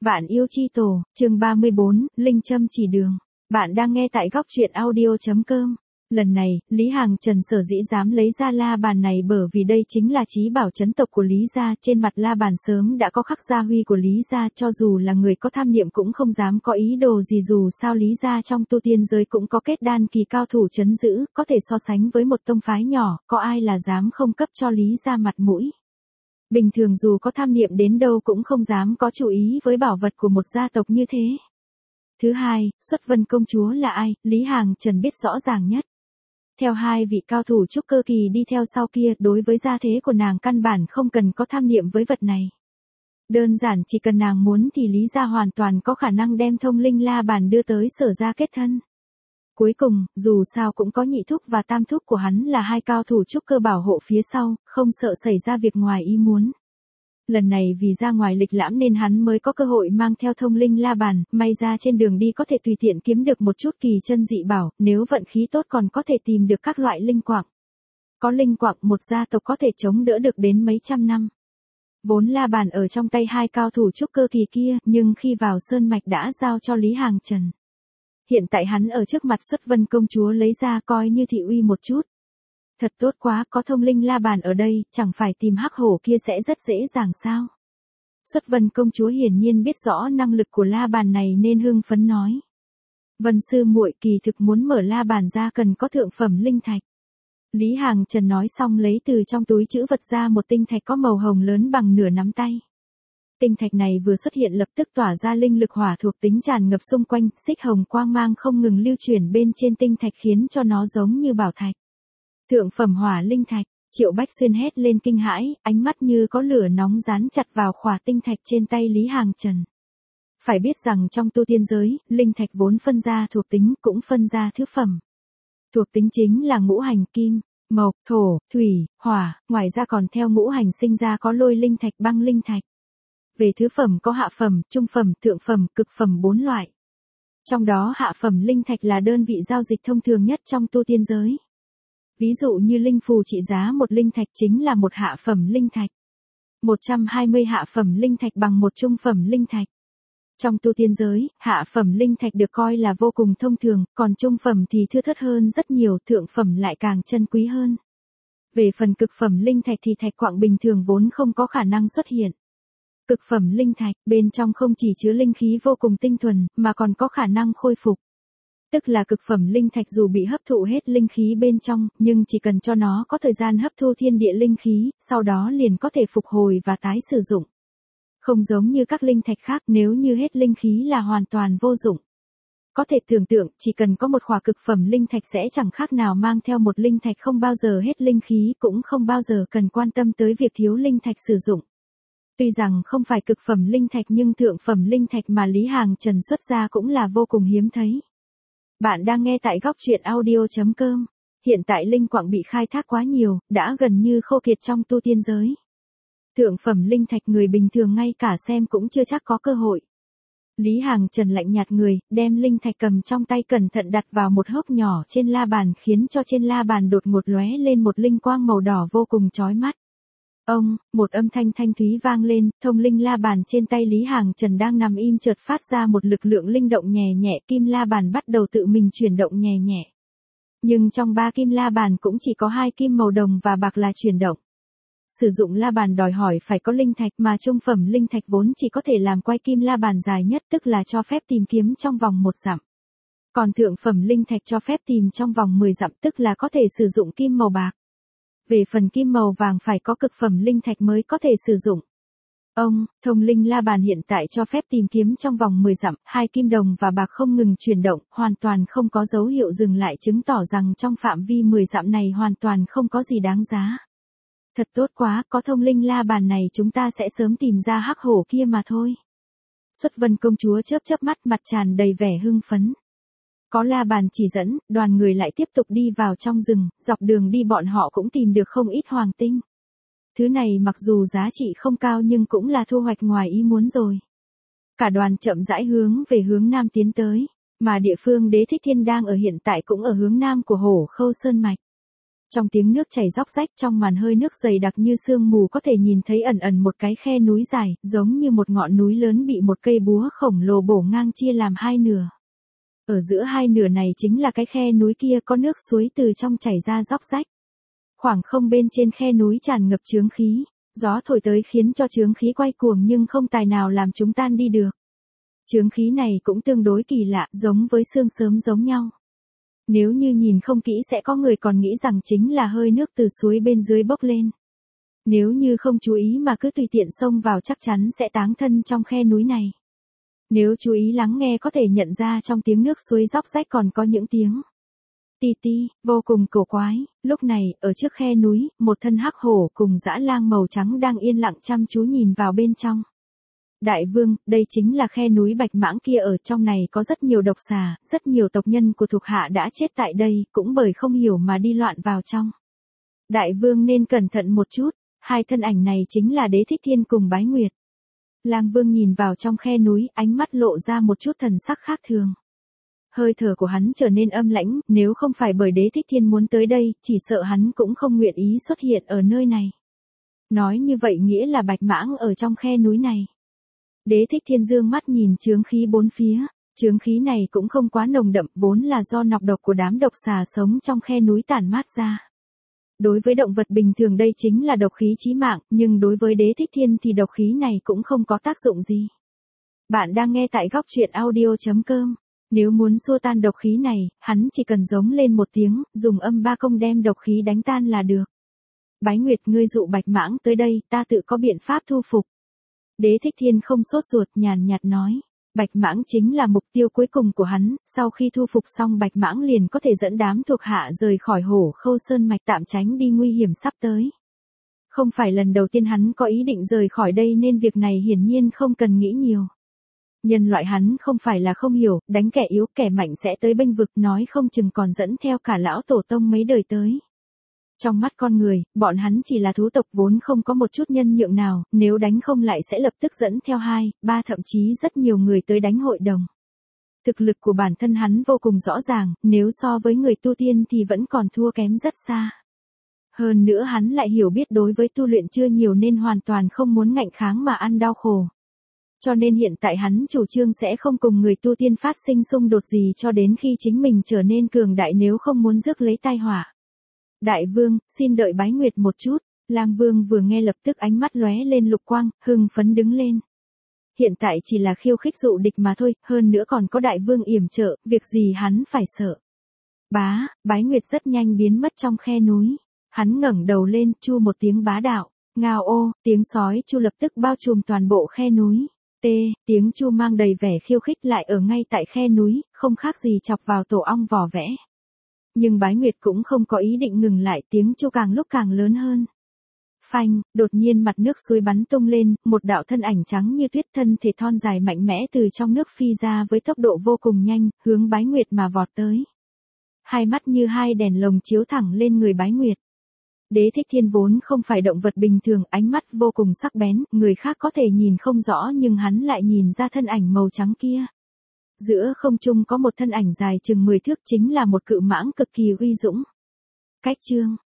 Vạn yêu chi tổ, chương 34, Linh châm chỉ đường. Bạn đang nghe tại góc truyện audio.com. Lần này, Lý Hàng Trần sở dĩ dám lấy ra la bàn này bởi vì đây chính là chí bảo chấn tộc của Lý gia, trên mặt la bàn sớm đã có khắc gia huy của Lý gia, cho dù là người có tham niệm cũng không dám có ý đồ gì, dù sao Lý gia trong tu tiên giới cũng có kết đan kỳ cao thủ trấn giữ, có thể so sánh với một tông phái nhỏ, có ai là dám không cấp cho Lý gia mặt mũi. Bình thường dù có tham niệm đến đâu cũng không dám có chú ý với bảo vật của một gia tộc như thế. Thứ hai, Xuất Vân công chúa là ai, Lý Hàng Trần biết rõ ràng nhất. Theo hai vị cao thủ trúc cơ kỳ đi theo sau kia, đối với gia thế của nàng căn bản không cần có tham niệm với vật này. Đơn giản chỉ cần nàng muốn thì Lý gia hoàn toàn có khả năng đem thông linh la bàn đưa tới Sở gia kết thân. Cuối cùng, dù sao cũng có nhị thúc và tam thúc của hắn là hai cao thủ trúc cơ bảo hộ phía sau, không sợ xảy ra việc ngoài ý muốn. Lần này vì ra ngoài lịch lãm nên hắn mới có cơ hội mang theo thông linh la bàn, may ra trên đường đi có thể tùy tiện kiếm được một chút kỳ chân dị bảo, nếu vận khí tốt còn có thể tìm được các loại linh quạng. Có linh quạng một gia tộc có thể chống đỡ được đến mấy trăm năm. Vốn la bàn ở trong tay hai cao thủ trúc cơ kỳ kia, nhưng khi vào sơn mạch đã giao cho Lý Hàng Trần. Hiện tại hắn ở trước mặt Xuất Vân công chúa lấy ra coi như thị uy một chút. Thật tốt quá, có thông linh la bàn ở đây, chẳng phải tìm hắc hổ kia sẽ rất dễ dàng sao. Xuất Vân công chúa hiển nhiên biết rõ năng lực của la bàn này nên hưng phấn nói. Vân sư muội, kỳ thực muốn mở la bàn ra cần có thượng phẩm linh thạch. Lý Hàng Trần nói xong lấy từ trong túi trữ vật ra một tinh thạch có màu hồng lớn bằng nửa nắm tay. Tinh thạch này vừa xuất hiện lập tức tỏa ra linh lực hỏa thuộc tính tràn ngập xung quanh, xích hồng quang mang không ngừng lưu chuyển bên trên tinh thạch khiến cho nó giống như bảo thạch. Thượng phẩm hỏa linh thạch, Triệu Bách Xuyên hét lên kinh hãi, ánh mắt như có lửa nóng dán chặt vào khỏa tinh thạch trên tay Lý Hàng Trần. Phải biết rằng trong tu tiên giới, linh thạch vốn phân ra thuộc tính cũng phân ra thứ phẩm. Thuộc tính chính là ngũ hành kim, mộc, thổ, thủy, hỏa, ngoài ra còn theo ngũ hành sinh ra có lôi linh thạch, băng linh thạch. Về thứ phẩm có hạ phẩm, trung phẩm, thượng phẩm, cực phẩm 4 loại. Trong đó hạ phẩm linh thạch là đơn vị giao dịch thông thường nhất trong tu tiên giới. Ví dụ như linh phù trị giá một linh thạch chính là một hạ phẩm linh thạch. 120 hạ phẩm linh thạch bằng một trung phẩm linh thạch. Trong tu tiên giới, hạ phẩm linh thạch được coi là vô cùng thông thường, còn trung phẩm thì thưa thớt hơn rất nhiều, thượng phẩm lại càng chân quý hơn. Về phần cực phẩm linh thạch thì thạch quạng bình thường vốn không có khả năng xuất hiện. Cực phẩm linh thạch, bên trong không chỉ chứa linh khí vô cùng tinh thuần, mà còn có khả năng khôi phục. Tức là cực phẩm linh thạch dù bị hấp thụ hết linh khí bên trong, nhưng chỉ cần cho nó có thời gian hấp thu thiên địa linh khí, sau đó liền có thể phục hồi và tái sử dụng. Không giống như các linh thạch khác, nếu như hết linh khí là hoàn toàn vô dụng. Có thể tưởng tượng, chỉ cần có một khỏa cực phẩm linh thạch sẽ chẳng khác nào mang theo một linh thạch không bao giờ hết linh khí, cũng không bao giờ cần quan tâm tới việc thiếu linh thạch sử dụng. Tuy rằng không phải cực phẩm linh thạch nhưng thượng phẩm linh thạch mà Lý Hàng Trần xuất ra cũng là vô cùng hiếm thấy. Bạn đang nghe tại góc truyện audio.com. Hiện tại linh quạng bị khai thác quá nhiều, đã gần như khô kiệt trong tu tiên giới. Thượng phẩm linh thạch người bình thường ngay cả xem cũng chưa chắc có cơ hội. Lý Hàng Trần lạnh nhạt người, đem linh thạch cầm trong tay cẩn thận đặt vào một hốc nhỏ trên la bàn, khiến cho trên la bàn đột ngột lóe lên một linh quang màu đỏ vô cùng chói mắt. Ông, một âm thanh thanh thúy vang lên, thông linh la bàn trên tay Lý Hàng Trần đang nằm im chợt phát ra một lực lượng linh động nhẹ nhẹ, kim la bàn bắt đầu tự mình chuyển động nhẹ nhẹ. Nhưng trong 3 kim la bàn cũng chỉ có 2 kim màu đồng và bạc là chuyển động. Sử dụng la bàn đòi hỏi phải có linh thạch mà trung phẩm linh thạch vốn chỉ có thể làm quay kim la bàn dài nhất, tức là cho phép tìm kiếm trong vòng 1 dặm. Còn thượng phẩm linh thạch cho phép tìm trong vòng 10 dặm, tức là có thể sử dụng kim màu bạc. Về phần kim màu vàng phải có cực phẩm linh thạch mới có thể sử dụng. Ông, thông linh la bàn hiện tại cho phép tìm kiếm trong vòng 10 dặm, 2 kim đồng và bạc không ngừng chuyển động, hoàn toàn không có dấu hiệu dừng lại, chứng tỏ rằng trong phạm vi 10 dặm này hoàn toàn không có gì đáng giá. Thật tốt quá, có thông linh la bàn này chúng ta sẽ sớm tìm ra hắc hổ kia mà thôi. Xuất Vân công chúa chớp chớp mắt, mặt tràn đầy vẻ hưng phấn. Có la bàn chỉ dẫn, đoàn người lại tiếp tục đi vào trong rừng, dọc đường đi bọn họ cũng tìm được không ít hoàng tinh. Thứ này mặc dù giá trị không cao nhưng cũng là thu hoạch ngoài ý muốn rồi. Cả đoàn chậm rãi hướng về hướng nam tiến tới, mà địa phương Đế Thích Thiên đang ở hiện tại cũng ở hướng nam của Hổ Khâu Sơn Mạch. Trong tiếng nước chảy róc rách, trong màn hơi nước dày đặc như sương mù có thể nhìn thấy ẩn ẩn một cái khe núi dài, giống như một ngọn núi lớn bị một cây búa khổng lồ bổ ngang chia làm hai nửa. Ở giữa hai nửa này chính là cái khe núi kia, có nước suối từ trong chảy ra róc rách. Khoảng không bên trên khe núi tràn ngập chướng khí, gió thổi tới khiến cho chướng khí quay cuồng nhưng không tài nào làm chúng tan đi được. Chướng khí này cũng tương đối kỳ lạ, giống với sương sớm giống nhau. Nếu như nhìn không kỹ sẽ có người còn nghĩ rằng chính là hơi nước từ suối bên dưới bốc lên. Nếu như không chú ý mà cứ tùy tiện xông vào chắc chắn sẽ táng thân trong khe núi này. Nếu chú ý lắng nghe có thể nhận ra trong tiếng nước suối róc rách còn có những tiếng ti ti, vô cùng cổ quái. Lúc này, ở trước khe núi, một thân hắc hổ cùng dã lang màu trắng đang yên lặng chăm chú nhìn vào bên trong. Đại vương, đây chính là khe núi Bạch Mãng kia, ở trong này có rất nhiều độc xà, rất nhiều tộc nhân của thuộc hạ đã chết tại đây, cũng bởi không hiểu mà đi loạn vào trong. Đại vương nên cẩn thận một chút, hai thân ảnh này chính là Đế Thích Thiên cùng Bái Nguyệt. Lang Vương nhìn vào trong khe núi, ánh mắt lộ ra một chút thần sắc khác thường. Hơi thở của hắn trở nên âm lãnh, nếu không phải bởi Đế Thích Thiên muốn tới đây, chỉ sợ hắn cũng không nguyện ý xuất hiện ở nơi này. Nói như vậy nghĩa là Bạch Mãng ở trong khe núi này. Đế Thích Thiên dương mắt nhìn chướng khí bốn phía, chướng khí này cũng không quá nồng đậm, vốn là do nọc độc của đám độc xà sống trong khe núi tản mát ra. Đối với động vật bình thường đây chính là độc khí chí mạng, nhưng đối với Đế Thích Thiên thì độc khí này cũng không có tác dụng gì. Bạn đang nghe tại góc truyện audio.com. Nếu muốn xua tan độc khí này, hắn chỉ cần giống lên một tiếng, dùng âm ba công đem độc khí đánh tan là được. Bái Nguyệt, ngươi dụ Bạch Mãng tới đây, ta tự có biện pháp thu phục. Đế Thích Thiên không sốt ruột, nhàn nhạt nói. Bạch Mãng chính là mục tiêu cuối cùng của hắn, sau khi thu phục xong Bạch Mãng liền có thể dẫn đám thuộc hạ rời khỏi Hổ Khâu Sơn mạch, tạm tránh đi nguy hiểm sắp tới. Không phải lần đầu tiên hắn có ý định rời khỏi đây nên việc này hiển nhiên không cần nghĩ nhiều. Nhân loại hắn không phải là không hiểu, đánh kẻ yếu kẻ mạnh sẽ tới bênh vực, nói không chừng còn dẫn theo cả lão tổ tông mấy đời tới. Trong mắt con người, bọn hắn chỉ là thú tộc vốn không có một chút nhân nhượng nào, nếu đánh không lại sẽ lập tức dẫn theo 2, 3 thậm chí rất nhiều người tới đánh hội đồng. Thực lực của bản thân hắn vô cùng rõ ràng, nếu so với người tu tiên thì vẫn còn thua kém rất xa. Hơn nữa hắn lại hiểu biết đối với tu luyện chưa nhiều nên hoàn toàn không muốn ngạnh kháng mà ăn đau khổ. Cho nên hiện tại hắn chủ trương sẽ không cùng người tu tiên phát sinh xung đột gì cho đến khi chính mình trở nên cường đại, nếu không muốn rước lấy tai họa. Đại vương, xin đợi Bái Nguyệt một chút. Lang Vương vừa nghe lập tức ánh mắt lóe lên lục quang, hưng phấn đứng lên. Hiện tại chỉ là khiêu khích dụ địch mà thôi, hơn nữa còn có đại vương yểm trợ, việc gì hắn phải sợ. Bái Nguyệt rất nhanh biến mất trong khe núi. Hắn ngẩng đầu lên, chu một tiếng bá đạo. Ngao ô, tiếng sói chu lập tức bao trùm toàn bộ khe núi. Tiếng chu mang đầy vẻ khiêu khích lại ở ngay tại khe núi, không khác gì chọc vào tổ ong vỏ vẽ. Nhưng Bái Nguyệt cũng không có ý định ngừng lại, tiếng chu càng lúc càng lớn hơn. Phanh, đột nhiên mặt nước suối bắn tung lên, một đạo thân ảnh trắng như tuyết, thân thể thon dài mạnh mẽ từ trong nước phi ra với tốc độ vô cùng nhanh, hướng Bái Nguyệt mà vọt tới. Hai mắt như hai đèn lồng chiếu thẳng lên người Bái Nguyệt. Đế Thích Thiên vốn không phải động vật bình thường, ánh mắt vô cùng sắc bén, người khác có thể nhìn không rõ nhưng hắn lại nhìn ra thân ảnh màu trắng kia. Giữa không trung có một thân ảnh dài chừng 10 thước, chính là một cự mãng cực kỳ uy dũng. Cách chương